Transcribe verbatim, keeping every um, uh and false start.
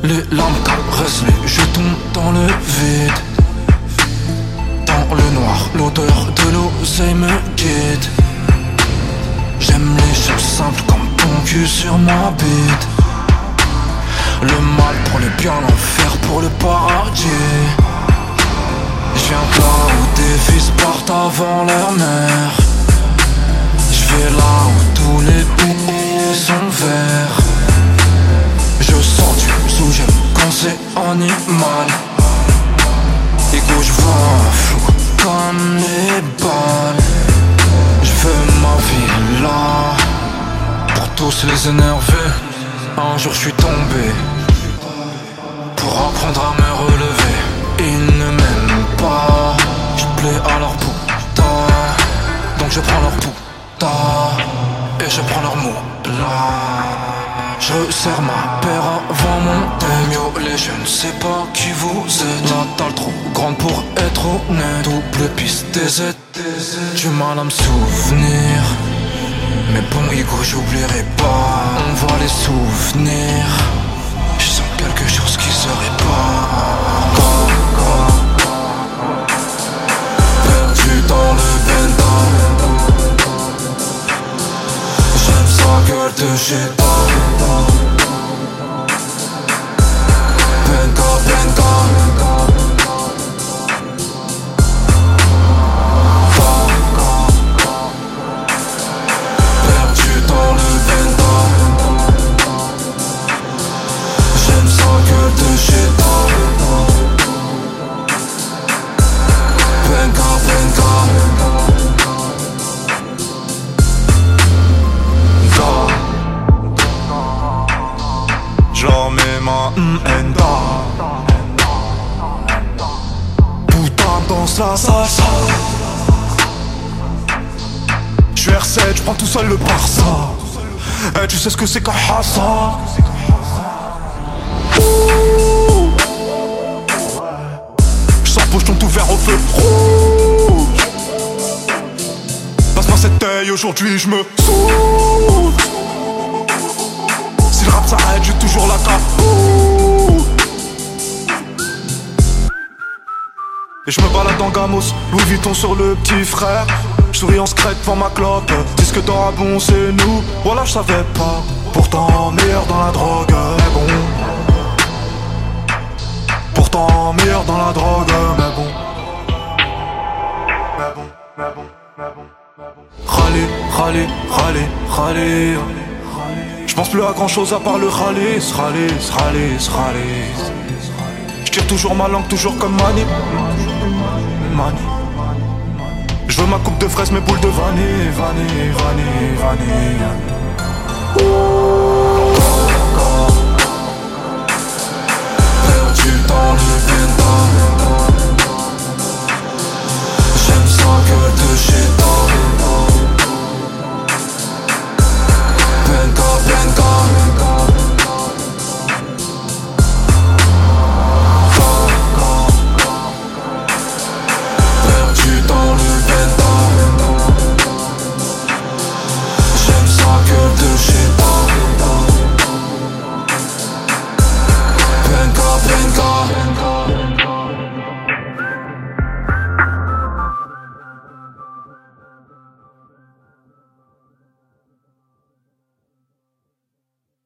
Les larmes caressent les jetons dans le vide. Dans le noir, l'odeur de l'oseille me guide. J'aime les choses simples comme ton cul sur ma bite. Le mal pour le bien, l'enfer pour le paradis. J'viens de là où des fils partent avant leur mère. J'vais là où tous les billets sont verts. Je sors du zoo, j'aime quand c'est animal. Égo, j'vois flou comme les balles. J'veux ma vie là, pour tous les énervés. Un jour j'suis tombé, pour apprendre à me relever. Ils ne m'aiment pas, j'plais à leur putain. Donc je prends leur putain, et je prends leur mot là. Je resserre ma paire avant mon miauler. Je ne sais pas qui vous êtes. La dalle trop grande pour être honnête. Double piste des Z. Du mal à me souvenir. Mais bon Hugo, j'oublierai pas. On voit les souvenirs. Je sens quelque chose qui se répare. Perdu dans le benda. J'aime sa gueule de chétan. Benga, benga. Perdu dans le benda. J'aime sa gueule de chétan. Benga, benga. J'leur mets ma m'enda. Putain danse la salsa. J'suis R sept, j'prends tout seul le Barça. Eh, tu sais ce que c'est qu'un Hassan. J'sors pocheton tout vert au feu rouge. Passe-moi cette taille, aujourd'hui j'me saoule. Si le rap s'arrête, j'ai toujours la capoue. Et je me balade en gamos, Louis Vuitton sur le petit frère. Je souris en secret devant ma clope. Disque d'or à bon, c'est nous. Voilà, je savais pas. Pourtant, meilleur dans la drogue, mais bon. Pourtant, meilleur dans la drogue, mais bon. Mais bon, mais bon, mais bon, mais bon. Râler, râler, râler, râler. J'pense plus à grand chose à part le râler, râler, râler, râler. J'tire toujours ma langue, toujours comme Mani. Mani. J'veux ma coupe de fraises, mes boules de vanille, vanille, vanille, vanille. Perdu dans le benda. J'aime sa gueule de chétan. Benga, benga. Perdu dans le benda. J'aime sa gueule de chétan. Benga, benga.